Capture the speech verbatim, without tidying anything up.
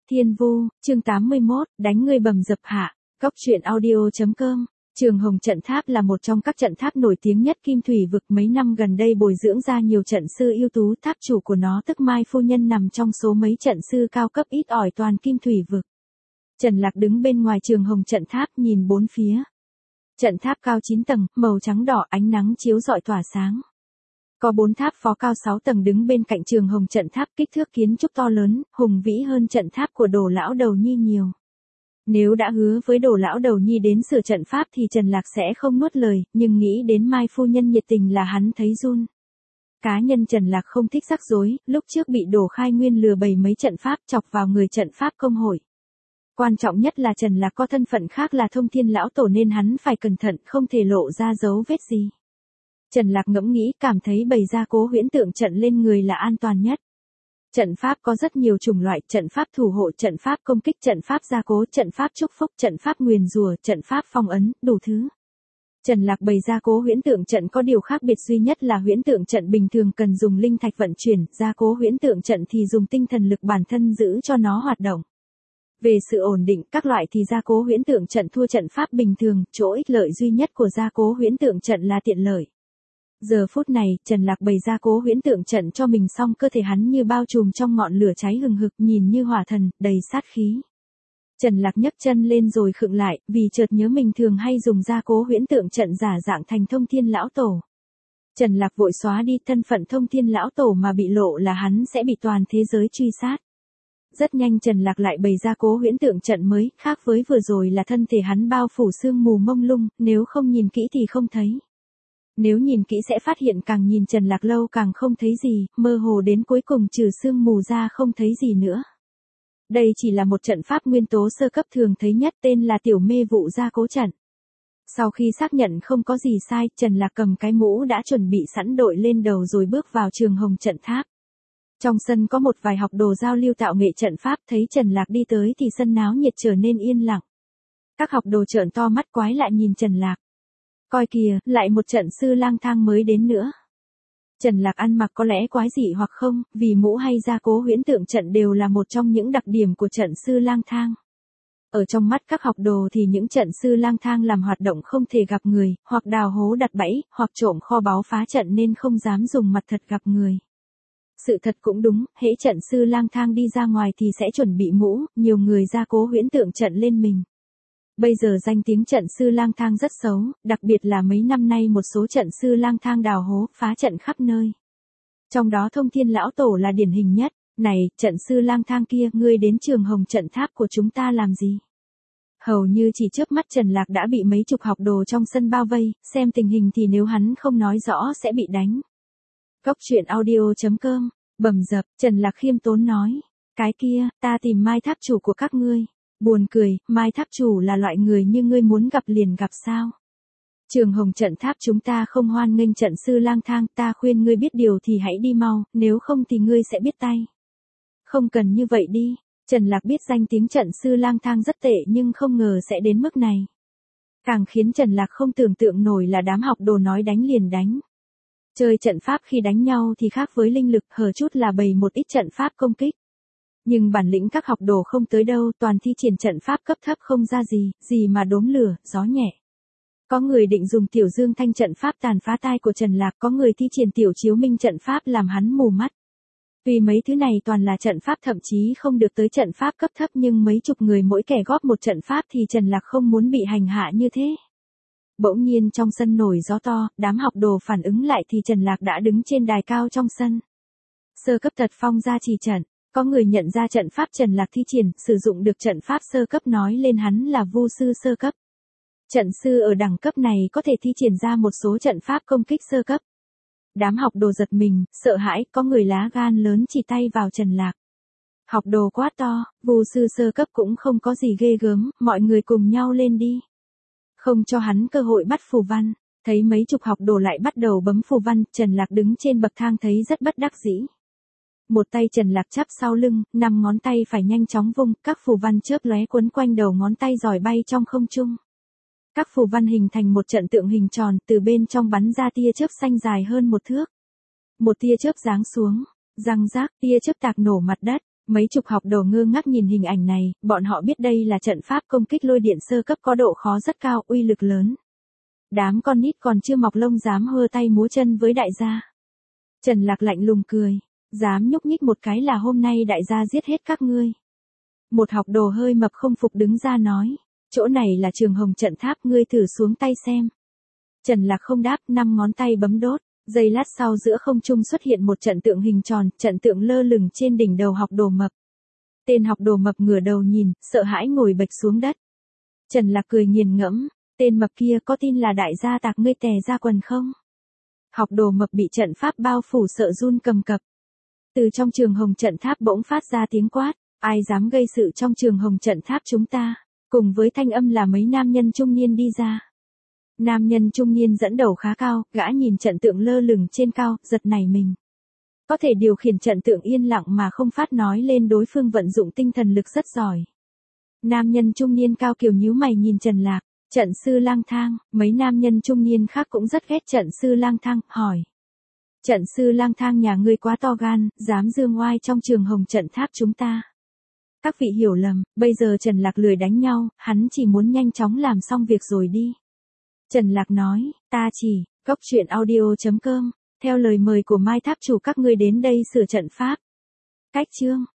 Thiên Vu, chương tám mươi mốt, đánh người bầm dập hạ, Cốc truyện audio.com. Trường Hồng Trận Tháp là một trong các trận tháp nổi tiếng nhất Kim Thủy vực, mấy năm gần đây bồi dưỡng ra nhiều trận sư ưu tú, tháp chủ của nó tức Mai Phu Nhân nằm trong số mấy trận sư cao cấp ít ỏi toàn Kim Thủy vực. Trần Lạc đứng bên ngoài Trường Hồng Trận Tháp nhìn bốn phía. Trận tháp cao chín tầng, màu trắng đỏ, ánh nắng chiếu rọi tỏa sáng. Có bốn tháp phó cao sáu tầng đứng bên cạnh Trường Hồng Trận Tháp, kích thước kiến trúc to lớn, hùng vĩ hơn trận tháp của Đồ lão đầu nhi nhiều. Nếu đã hứa với Đồ lão đầu nhi đến sửa trận pháp thì Trần Lạc sẽ không nuốt lời, nhưng nghĩ đến Mai Phu Nhân nhiệt tình là hắn thấy run. Cá nhân Trần Lạc không thích rắc rối, lúc trước bị Đồ Khai Nguyên lừa bày mấy trận pháp chọc vào người trận pháp công hội. Quan trọng nhất là Trần Lạc có thân phận khác là Thông Thiên lão tổ nên hắn phải cẩn thận, không thể lộ ra dấu vết gì. Trần Lạc ngẫm nghĩ, cảm thấy bày ra cố huyễn tượng trận lên người là an toàn nhất. Trận pháp có rất nhiều chủng loại, trận pháp thủ hộ, trận pháp công kích, trận pháp gia cố, trận pháp chúc phúc, trận pháp nguyền rủa, trận pháp phong ấn, đủ thứ. Trần Lạc bày ra cố huyễn tượng trận có điều khác biệt duy nhất là huyễn tượng trận bình thường cần dùng linh thạch vận chuyển, gia cố huyễn tượng trận thì dùng tinh thần lực bản thân giữ cho nó hoạt động. Về sự ổn định các loại thì gia cố huyễn tượng trận thua trận pháp bình thường, chỗ ích lợi duy nhất của gia cố huyễn tượng trận là tiện lợi. Giờ phút này, Trần Lạc bày ra cố huyễn tượng trận cho mình xong cơ thể hắn như bao trùm trong ngọn lửa cháy hừng hực, nhìn như hỏa thần, đầy sát khí. Trần Lạc nhấc chân lên rồi khựng lại, vì chợt nhớ mình thường hay dùng gia cố huyễn tượng trận giả dạng thành Thông Thiên lão tổ. Trần Lạc vội xóa đi thân phận Thông Thiên lão tổ mà bị lộ là hắn sẽ bị toàn thế giới truy sát. Rất nhanh Trần Lạc lại bày ra cố huyễn tượng trận mới, khác với vừa rồi là thân thể hắn bao phủ sương mù mông lung, nếu không nhìn kỹ thì không thấy. Nếu nhìn kỹ sẽ phát hiện càng nhìn Trần Lạc lâu càng không thấy gì, mơ hồ đến cuối cùng trừ sương mù ra không thấy gì nữa. Đây chỉ là một trận pháp nguyên tố sơ cấp thường thấy nhất, tên là Tiểu Mê Vụ gia cố trận. Sau khi xác nhận không có gì sai, Trần Lạc cầm cái mũ đã chuẩn bị sẵn đội lên đầu rồi bước vào Trường Hồng Trận Tháp. Trong sân có một vài học đồ giao lưu tạo nghệ trận pháp, thấy Trần Lạc đi tới thì sân náo nhiệt trở nên yên lặng. Các học đồ trợn to mắt quái lại nhìn Trần Lạc. Coi kìa, lại một trận sư lang thang mới đến nữa. Trần Lạc ăn mặc có lẽ quái dị hoặc không, vì mũ hay gia cố huyễn tượng trận đều là một trong những đặc điểm của trận sư lang thang. Ở trong mắt các học đồ thì những trận sư lang thang làm hoạt động không thể gặp người, hoặc đào hố đặt bẫy, hoặc trộm kho báu phá trận nên không dám dùng mặt thật gặp người. Sự thật cũng đúng, hễ trận sư lang thang đi ra ngoài thì sẽ chuẩn bị mũ, nhiều người gia cố huyễn tượng trận lên mình. Bây giờ danh tiếng trận sư lang thang rất xấu, đặc biệt là mấy năm nay một số trận sư lang thang đào hố, phá trận khắp nơi. Trong đó Thông Thiên lão tổ là điển hình nhất. Này, trận sư lang thang kia, ngươi đến Trường Hồng Trận Tháp của chúng ta làm gì? Hầu như chỉ chớp mắt Trần Lạc đã bị mấy chục học đồ trong sân bao vây, xem tình hình thì nếu hắn không nói rõ sẽ bị đánh. Cốc truyện audio.com, bầm dập, Trần Lạc khiêm tốn nói. Cái kia, ta tìm Mai tháp chủ của các ngươi. Buồn cười, Mai tháp chủ là loại người như ngươi muốn gặp liền gặp sao? Trường Hồng Trận Tháp chúng ta không hoan nghênh trận sư lang thang, ta khuyên ngươi biết điều thì hãy đi mau, nếu không thì ngươi sẽ biết tay. Không cần như vậy đi, Trần Lạc biết danh tiếng trận sư lang thang rất tệ nhưng không ngờ sẽ đến mức này. Càng khiến Trần Lạc không tưởng tượng nổi là đám học đồ nói đánh liền đánh. Chơi trận pháp khi đánh nhau thì khác với linh lực, hở chút là bày một ít trận pháp công kích. Nhưng bản lĩnh các học đồ không tới đâu, toàn thi triển trận pháp cấp thấp không ra gì, gì mà đốm lửa, gió nhẹ. Có người định dùng Tiểu Dương Thanh trận pháp tàn phá tai của Trần Lạc, có người thi triển Tiểu Chiếu Minh trận pháp làm hắn mù mắt. Tuy mấy thứ này toàn là trận pháp thậm chí không được tới trận pháp cấp thấp nhưng mấy chục người mỗi kẻ góp một trận pháp thì Trần Lạc không muốn bị hành hạ như thế. Bỗng nhiên trong sân nổi gió to, đám học đồ phản ứng lại thì Trần Lạc đã đứng trên đài cao trong sân. Sơ cấp Tật Phong gia trì trận. Có người nhận ra trận pháp Trần Lạc thi triển, sử dụng được trận pháp sơ cấp nói lên hắn là vu sư sơ cấp. Trận sư ở đẳng cấp này có thể thi triển ra một số trận pháp công kích sơ cấp. Đám học đồ giật mình, sợ hãi, có người lá gan lớn chỉ tay vào Trần Lạc. Học đồ quát to, vu sư sơ cấp cũng không có gì ghê gớm, mọi người cùng nhau lên đi. Không cho hắn cơ hội bắt phù văn, thấy mấy chục học đồ lại bắt đầu bấm phù văn, Trần Lạc đứng trên bậc thang thấy rất bất đắc dĩ. Một tay Trần Lạc chắp sau lưng, năm ngón tay phải nhanh chóng vung, các phù văn chớp lóe quấn quanh đầu ngón tay giỏi bay trong không trung. Các phù văn hình thành một trận tượng hình tròn, từ bên trong bắn ra tia chớp xanh dài hơn một thước. Một tia chớp giáng xuống, răng rác, tia chớp tạc nổ mặt đất, Mấy chục học đồ ngơ ngác nhìn hình ảnh này, bọn họ biết đây là trận pháp công kích lôi điện sơ cấp có độ khó rất cao, uy lực lớn. Đám con nít còn chưa mọc lông dám hơ tay múa chân với đại gia. Trần Lạc lạnh lùng cười, dám nhúc nhích một cái là hôm nay đại gia giết hết các ngươi. Một học đồ hơi mập không phục đứng ra nói, chỗ này là trường Hồng trận tháp, ngươi thử xuống tay xem. Trần Lạc không đáp, năm ngón tay bấm đốt, giây lát sau giữa không trung xuất hiện một trận tượng hình tròn, trận tượng lơ lửng trên đỉnh đầu học đồ mập. Tên học đồ mập ngửa đầu nhìn, sợ hãi ngồi bệt xuống đất. Trần Lạc cười nghiền ngẫm, tên mập kia có tin là đại gia tạc ngươi tè ra quần không? Học đồ mập bị trận pháp bao phủ sợ run cầm cập. Từ trong trường Hồng trận tháp bỗng phát ra tiếng quát, ai dám gây sự trong trường Hồng trận tháp chúng ta, cùng với thanh âm là mấy nam nhân trung niên đi ra. Nam nhân trung niên dẫn đầu khá cao, gã nhìn trận tượng lơ lửng trên cao, giật nảy mình. Có thể điều khiển trận tượng yên lặng mà không phát nói lên đối phương vận dụng tinh thần lực rất giỏi. Nam nhân trung niên cao kiều nhíu mày nhìn Trần Lạc, trận sư lang thang, mấy nam nhân trung niên khác cũng rất ghét trận sư lang thang, hỏi. Trận sư lang thang nhà ngươi quá to gan, dám dương oai trong trường Hồng trận tháp chúng ta. Các vị hiểu lầm, bây giờ Trần Lạc lười đánh nhau, hắn chỉ muốn nhanh chóng làm xong việc rồi đi. Trần Lạc nói, ta chỉ, cốc truyện audio chấm com, theo lời mời của Mai Tháp chủ các ngươi đến đây sửa trận pháp. Cách chương.